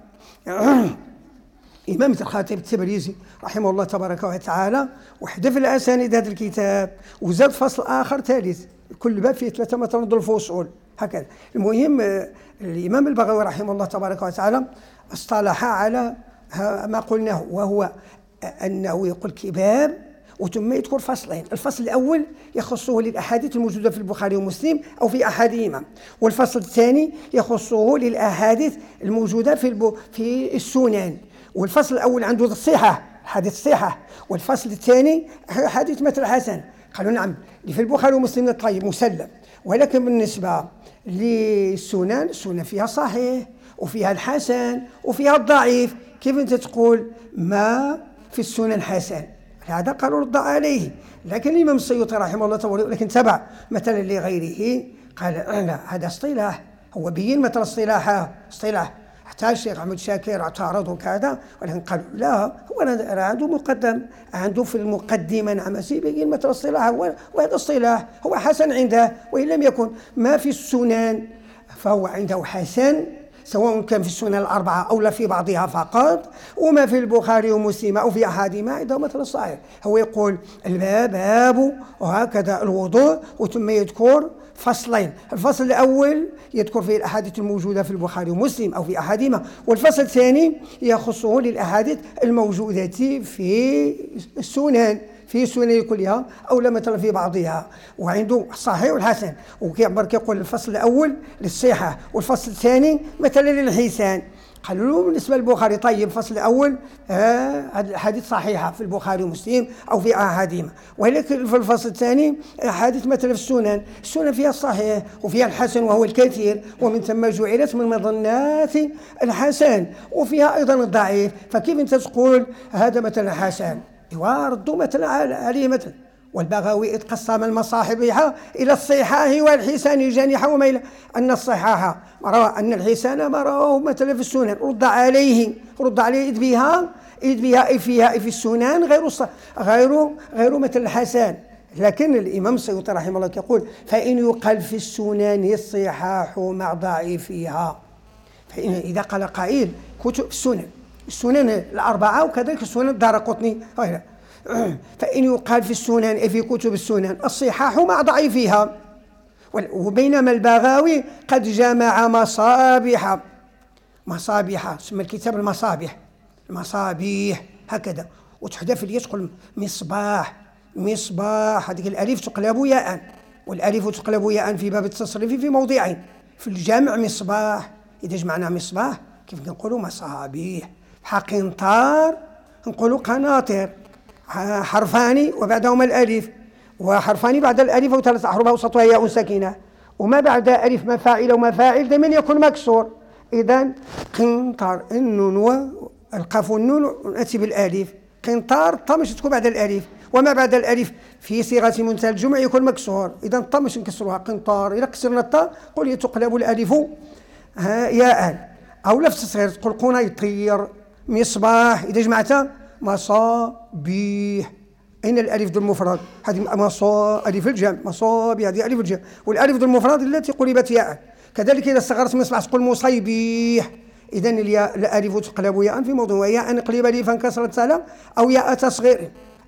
إمام الخطيب التبريزي رحمه الله تبارك وتعالى وحذف الأسانيد هذا الكتاب وزاد فصل آخر ثالث، كل باب فيه ثلاثة مثلا ذو الفصول هكذا. المهم الإمام البغوي رحمه الله تبارك وتعالى اصطلح على ما قلناه، وهو أنه يقول كباب وثم يذكر فصلين. الفصل الأول يخصه للأحاديث الموجودة في البخاري ومسلم أو في أحدهما، والفصل الثاني يخصه للأحاديث الموجودة في الب... في السنن. والفصل الأول عنده الصحة، حديث الصحة، والفصل الثاني حديث مثل حسن. قالوا نعم اللي في البخاري ومسلم طيب مسلم، ولكن بالنسبة للسنن السنن فيها صحيح وفيها الحسن وفيها الضعيف. كيف أنت تقول ما في السنن حسن؟ هذا قالوا رد عليه. لكن الإمام السيوطي رحمه الله تعالى لكن تبع مثلا لغيره قال لا هذا اصطلاح، هو بين مثل اصطلاح اصطلاح حتى الشيخ أحمد شاكر اعترض وكذا، ولكن قالوا لا هو عنده مقدم عنده في المقدمة نعم يبين مثل اصطلاح، وهذا اصطلاح هو حسن عنده، وإن لم يكن ما في السنن فهو عنده حسن سواء كان في السنن الأربعة أو لا في بعضها فقط، وما في البخاري ومسلم أو في أحدهما عنده مثل الصحيح. هو يقول الباب باب وهكذا الوضوء، وثم يذكر فصلين. الفصل الأول يذكر فيه الأحاديث الموجودة في البخاري ومسلم أو في أحدهما، والفصل الثاني يخصه للأحاديث الموجودة في السنن في السنن كلها أو لا مثلا في بعضها، وعنده الصحيح والحسن. وكيعبر كيقول الفصل الأول للصحة والفصل الثاني مثلا للحسان. قالوا له بالنسبة للبخاري طيب الفصل الأول هذه الأحاديث صحيحة في البخاري ومسلم أو في أحدهما، ولكن في الفصل الثاني أحاديث مثلا في السنن، السنن فيها الصحيح وفيها الحسن وهو الكثير، ومن ثم جعلت من مظنات الحسن، وفيها أيضا الضعيف. فكيف أنت تقول هذا مثلا حسن؟ وردوا مثلا عليه مثلا. والبغاوي إذ قسم المصابيح إلى الصحاح والحسان جانحا وما إلى أن الصحاح روى أن الحسان ما رواه مثلا في السنن رد عليه رد عليه إذ بها إذ بها فيها في السنن غير غير غير مثل الحسن. لكن الإمام السيوطي رحمه الله يقول فإن يقال في السنن الصحاح مع ضعيفها، فإن إذا قال قائل كتب السنن السنن الأربعة وكذلك السنن الدارقطني، فإن يقال في السنن في كتب السنن الصحاح مع ضعيفها، وبينما البغاوي قد جمع مصابيح مصابيح سمى الكتاب المصابيح المصابيح هكذا، وتحذف الياء تقول مصباح مصباح، هذيك الألف تقلب ياء، والألف تقلب ياء في باب التصريف في موضعين، في الجمع مصباح، إذا جمعنا مصباح كيف نقولوا مصابيح. قنطار نقولوا قناطر، حرفان وبعدهما الألف، وحرفان بعد الألف وثلاث أحرف أوسطها ياء ساكنة، وما بعد ألف مفاعل ومفاعل دائما يكون مكسور. إذن قنطار النون والقاف والنون نأتي بالألف، قنطار طمش تكون بعد الألف، وما بعد الألف في صيغة منتهى الجمع يكون مكسور، إذن طمش نكسروها قنطار. إذا كسرنا الطاء قل تقلب الألف ياء، أو لفظ صغير تقول قنيطير مصباح، إذا جمعتها مصابيح. أين الألف ذو المفرد؟ هذه مصا ألف الجمع، مصابيح هذه ألف الجمع، والألف ذو المفرد التي قلبت ياء. كذلك إذا صغرت مصباح تقول مصيبيح، إذن الياء الألف تقلب ياء في موضوع، وياء نقلب ألفا كسرة سلام أو ياء تصغير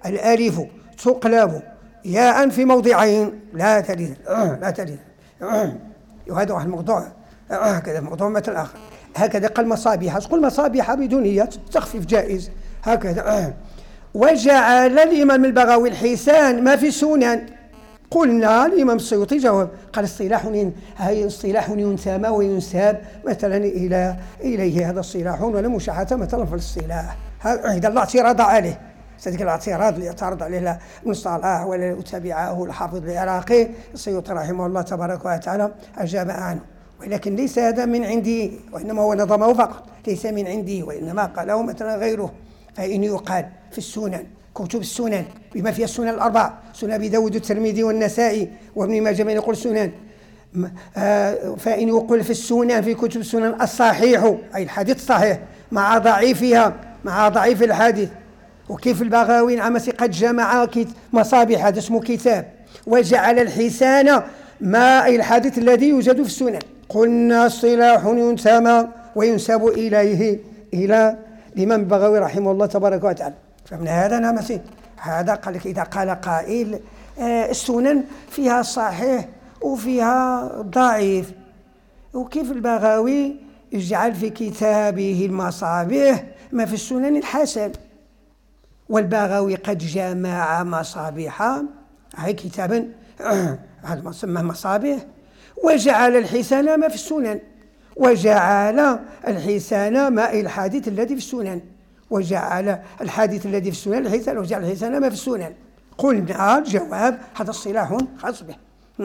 الألف تقلب ياء في موضعين لا تلد لا تلد وهذا واحد الموضوع هكذا موضوع مثل آخر. هكذا قال مصابيح، تقول مصابيح بدون ياء تخفيف جائز هكذا. وجعل الإمام البغوي الحسان ما في السنن. قلنا الإمام السيوطي جواب قال اصطلاح هي اصطلاح ينسمى وينساب مثلا إلى إليه، هذا اصطلاح ولا مشاحة مثلا في الاصطلاح، هذا لا اعتراض عليه. ذلك الاعتراض اللي اعترض عليه ابن صلاح ولا تبعه الحافظ العراقي السيوطي رحمه الله تبارك وتعالى أجاب عنه، ولكن ليس هذا من عندي وإنما هو نظمه فقط، ليس من عندي وإنما قاله مثلا غيره. فإن يقال في السنن كتب السنن بما فيها السنن الأربع، سنن أبي داود والترمذي والنسائي وابن ماجه من يقول سنن، فإن يقول في السنن في كتب السنن الصحيح أي الحديث الصحيح مع ضعيفها مع ضعيف الحديث. وكيف البغاوي العمسي قد جمع مصابيح، هذا اسمه كتاب، وجعل الحسان ما أي الحديث الذي يوجد في السنن. قلنا اصطلاح ينسمى وينسب إليه إلى الإمام البغوي رحمه الله تبارك وتعالى. فمن هذا نمسي هذا قال لك إذا قال قائل آه السنن فيها الصحيح وفيها ضعيف، وكيف البغوي يجعل في كتابه المصابيح ما في السنن الحسن، والبغوي قد جمع مصابيح هاي كتابا هذا ما سماه مصابيح، وجعل الحسان ما في السنن، وجعل الحسان ما الحديث الذي في السنن، وجعل الحديث الذي في السنن الحسان، وجعل الحسان ما في السنن. قلنا الجواب هذا الصلاح خاص به.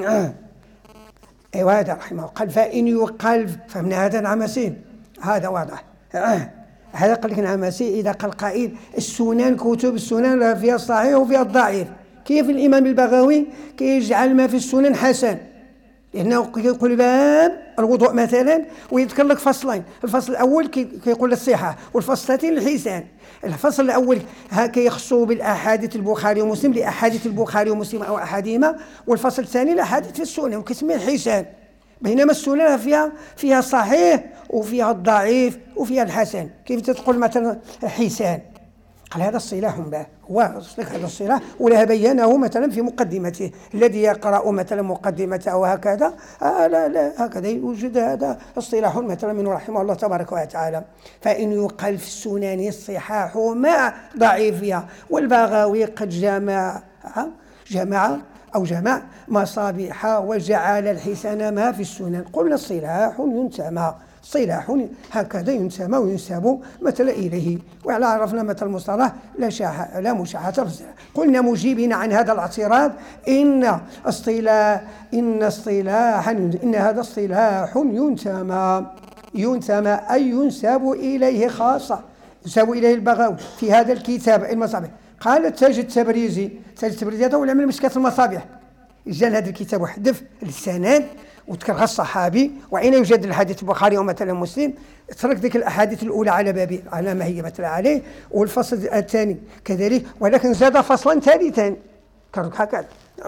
ايوه هذا رحمه الله قال فإن يقال فمن هذا العمسين هذا واضح. هذا قال لك العمسي إذا قال قائل السنن كتب السنن فيها الصحيح وفيها الضعيف، كيف الإمام البغوي كيجعل ما في السنن حسن؟ لأنه يقول باب الوضوء مثلا ويذكر لك فصلين، الفصل الأول كيقول الصحة والفصل الثاني الحسان. الفصل الأول كيخصو بالأحاديث البخاري ومسلم لأحاديث البخاري ومسلم أو أحدهما، والفصل الثاني الأحاديث في السنن وكيسميه الحسان. بينما السنن فيها فيها الصحيح وفيها الضعيف وفيها الحسن. كيف تقول مثلا حسان؟ قال هذا الصلاح به، هو هذا الصلاح ولا بينه مثلا في مقدمته، الذي يقرأ مثلا مقدمته أو هكذا آه لا لا هكذا يوجد هذا الصلاح مثلا منه رحمه الله تبارك وتعالى. فإن يقال في السنن الصحاح مع ضعيفها، والبغاوي قد جمع جمع أو جمع مصابيح وجعل الحسن ما في السنن. قلنا الصلاح ينسمى صلاح هكذا ينسمى وينسب مثل إليه، وعلى عرفنا مثل المصطلح لا شاحة لا مشاحة في الصلاح. قلنا مجيبين عن هذا الاعتراض إن اصطلاح إن اصطلاحا إن هذا اصطلاح ينسمى ينسمى أي ينسب إليه خاصة، ينسب إليه البغاوي في هذا الكتاب المصابيح. قال تاج التبريزي تاج التبريزي هذا هو اللي عمل مشكاة المصابيح، جا هذا الكتاب وحدف السند وذكرها الصحابي وأين يوجد الحديث البخاري ومثلا مسلم، ترك ذيك الأحاديث الأولى على بابه على ما هي مثلا عليه، والفصل الثاني كذلك، ولكن زاد فصلا ثالثا هكذا.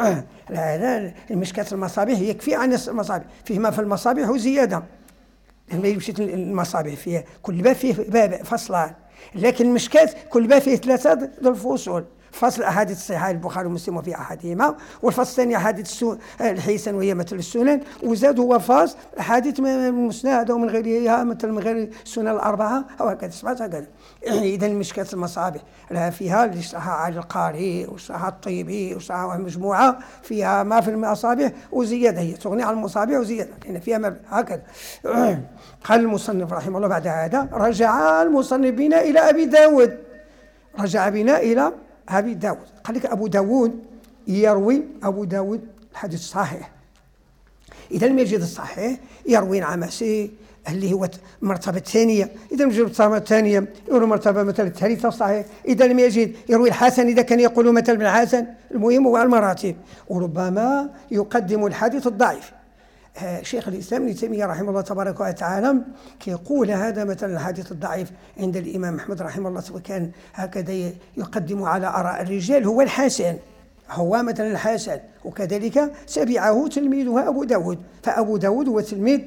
هذا المشكاة المصابيح يكفي عن المصابيح، فيما في المصابيح وزيادة، لما يمشي المصابيح فيها كل باب فيه باب فصلان، لكن المشكاة كل باب فيه ثلاثة ذو الفصول، فصل أحاديث الصحيحة البخاري ومسلم وفي أحدهما، والفصل الثاني أحاديث الحسن وهي مثل السنن، وزاد هو فصل أحاديث من المسند ومن غيرها مثل من غير السنن الأربعة أو هكذا سبعة هكذا. إذا المشكاة المصابيح لها فيها اللي صحها على القاري وصحها الطيبي وصحها مجموعة فيها ما في المصابيح وزيادة، هي تغني عن المصابيح وزيادة لأن فيها ما هكذا. قال المصنف رحمه الله بعد هذا رجع المصنف بنا إلى أبي داود رجع بنا إلى أبي داود. قال لك أبو داود يروي أبو داود الحديث الصحيح، إذا لم يجد الصحيح يروي العمسي اللي هو المرتبة الثانية، إذا لم يجد المرتبة الثانية يروي المرتبة مثلا الثالثة الصحيح، إذا لم يجد يروي الحسن إذا كان يقول مثلا ابن الحسن. المهم هو المراتب، وربما يقدم الحديث الضعيف. شيخ الإسلام ابن تيمية رحمه الله تبارك وتعالى كيقول هذا مثلا الحديث الضعيف عند الإمام أحمد رحمه الله وكان هكذا يقدم على آراء الرجال هو الحسن، هو مثلا الحسن، وكذلك تبعه تلميذه أبو داود، فأبو داود هو تلميذ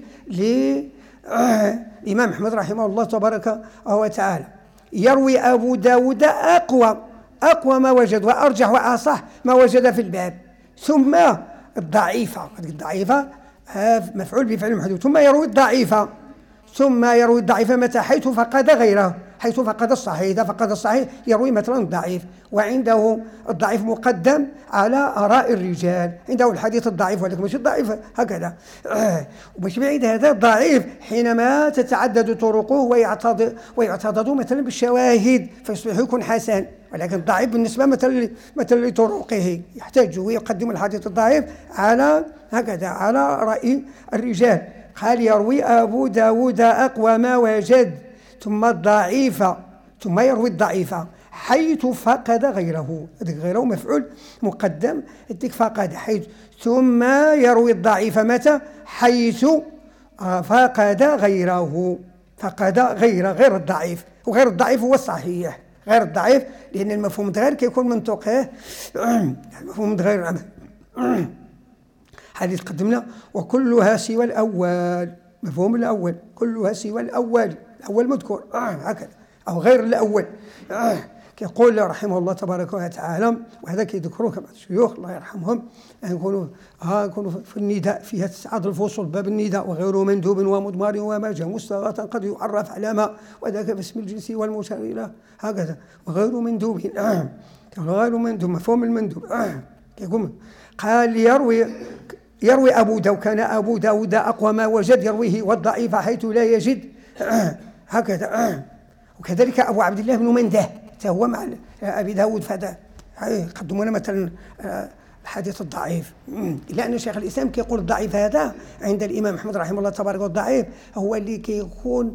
للإمام أحمد رحمه الله تبارك وتعالى. يروي أبو داود أقوى أقوى ما وجد وأرجح وأصح ما وجد في الباب. ثم الضعيفة، الضعيفة مفعول بفعل محذوف. ثم يروي الضعيفة، ثم يروي الضعيف متى؟ حيث فقد غيره، حيث فقد الصحيح. إذا فقد الصحيح يروي مثلا الضعيف، وعنده الضعيف مقدم على آراء الرجال، عنده الحديث الضعيف ولكن مش الضعيف هكذا. ومش بعيد هذا الضعيف حينما تتعدد طرقه ويعتضد ويعتضد مثلا بالشواهد فيصبح يكون حسن، ولكن الضعيف بالنسبة مثلا مثلا لطرقه يحتاج ويقدم الحديث الضعيف على هكذا على رأي الرجال. قال يروي أبو داود أقوى ما وجد، ثم الضعيفة، ثم يروي الضعيفة حيث فقد غيره، غيره مفعول مقدم اديك فقد حيث، ثم يروي الضعيفة متى؟ حيث فقد غيره، فقد غير غير الضعيف، وغير الضعيف هو الصحيح، غير الضعيف لأن المفهوم متغير كيكون منطقه المفهوم متغير. حديث قدمنا وكلها سوى الأول، مفهوم الأول كلها سوى الأول، الأول مذكور آه هكذا أو غير الأول. آه كيقول رحمه الله تبارك وتعالى، وهذا كيذكروه كما الشيوخ الله يرحمهم، يكونوا ها يكونوا في النداء فيها تسعة الفصول، باب النداء وغير مندوب ومضمر وما جاء مستغاثا قد يعرف على ما وذاك باسم الجنس والمشار إلى هكذا، وغير مندوب آه غير مندوب مفهوم المندوب آه يقول قال يروي يروي أبو داود، كان أبو داود أقوى ما وجد يرويه والضعيف حيث لا يجد آه هكذا آه وكذلك أبو عبد الله بن منده هو مع أبي داود، فهذا قدمونا مثلا الحديث الضعيف، إلا أن شيخ الإسلام كيقول الضعيف هذا عند الإمام أحمد رحمه الله تبارك والضعيف هو اللي كيكون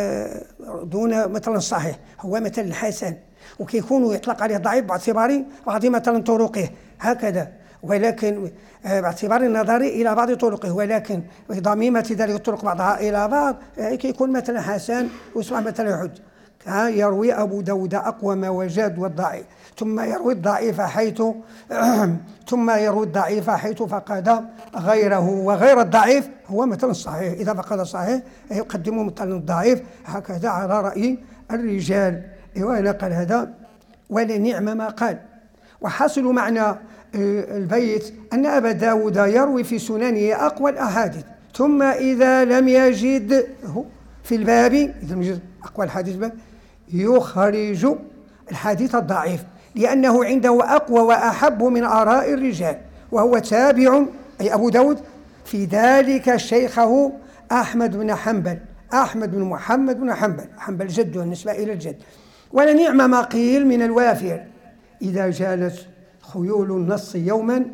دون مثلا الصحيح، هو مثلا الحسن، وكيكون يطلق عليه ضعيف باعتبار بعض مثلا طرقه هكذا، ولكن باعتبار النظر إلى بعض طرقه، ولكن بضميمة ذلك الطرق بعضها إلى بعض كيكون مثلا حسن ويصبح مثلا حج. يروي أبو داود أقوى ما وجد والضعيف، ثم يروي الضعيف حيث ثم يروي الضعيف حيث فقد غيره، وغير الضعيف هو مثلا الصحيح، إذا فقد الصحيح يقدم مثلا الضعيف هكذا على رأي الرجال. ونقل هذا ولنعم ما قال. وحاصل معنى البيت أن أبا داود يروي في سننه أقوى الأحاديث، ثم إذا لم يجد في الباب إذا لم يجد أقوى الحديث الباب يخرج الحديث الضعيف، لأنه عنده أقوى وأحب من آراء الرجال، وهو تابع أي أبو داود في ذلك شيخه أحمد بن حنبل، أحمد بن محمد بن حنبل، حنبل جده النسبة إلى الجد. ولنعم ما قيل من الوافر إذا جالت خيول النص يوما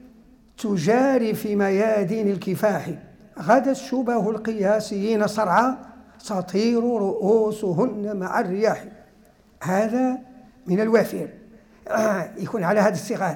تجاري في ميادين الكفاح، غدت شبه القياسيين صرعى تطير رؤوسهن مع الرياح. هذا من الوافر آه يكون على هذا الصيغة.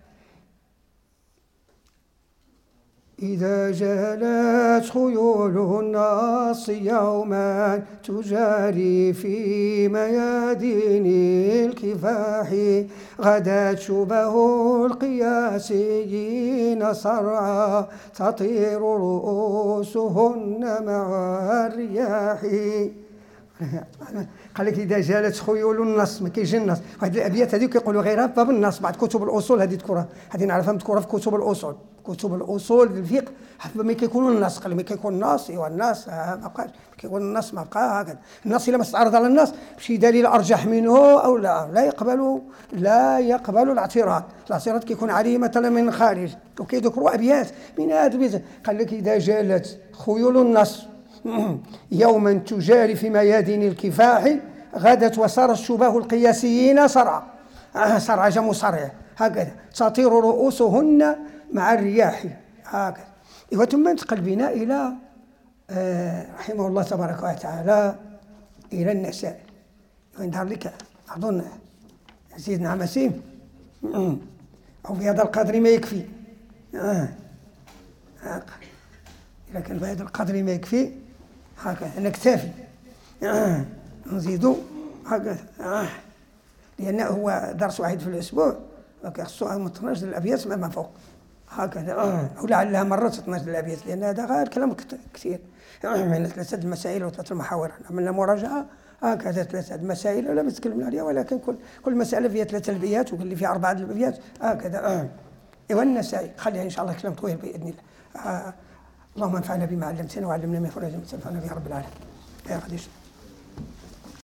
إذا جالت خيول النص يوما تجاري في ميادين الكفاح، غدت شبه القياسيين صرعى تطير رؤوسهن مع الرياح. قال لك إذا جالت خيول النص، ما كيجي النص، وهذه الأبيات هذه كيقولوا غيرها باب النص، بعد كتب الأصول هذه تذكرها، هذه نعرفها مذكورة في كتب الأصول، كتب الأصول الفقه حسب ما كيكون النص، قال ما كيكون النص ايوا النص ما بقاش، كيكون النص ما بقى هكذا، النص إلا ما استعرض على النص بشي دليل أرجح منه أو لا لا يقبل لا يقبل الاعتراض، الاعتراض كيكون عليه مثلا من خارج، وكيذكروا أبيات من هذا البيت. قال لك إذا جالت خيول النص يوما تجاري في ميادين الكفاح، غدت وصار الشباه القياسيين صرعى، صرعى جمع صرع هكذا، تطير رؤوسهن مع الرياح هكذا. وثم انتقل بنا إلى آه رحمه الله تبارك وتعالى إلى النسائي. ويظهر لك أظن سيدنا عمسيم أو في هذا القدر ما يكفي آه. إذا كان بهذا القدر ما يكفي هكذا نكتفي آه. نزيدوا هكذا آه. لأنه هو درس واحد في الأسبوع وكيخصوها من اثناش الأبيات ما فوق هكذا آه. أو لعلها مرات اثناش الأبيات، لأن هذا غير كلام كثير من ثلاثة المسائل وثلاثة المحاور. عملنا مراجعة هكذا ثلاثة مسائل ولا نتكلم عليها، ولكن كل كل مسألة فيها ثلاثة البيات وكل فيها أربعة البيات هكذا. آه. والنسائي خليها إن شاء الله كلام طويل بإذن الله. آه. اللهم انفعنا بما علمتنا وعلمنا ما ينفعنا وزدنا يا رب العالمين. يا خديجة.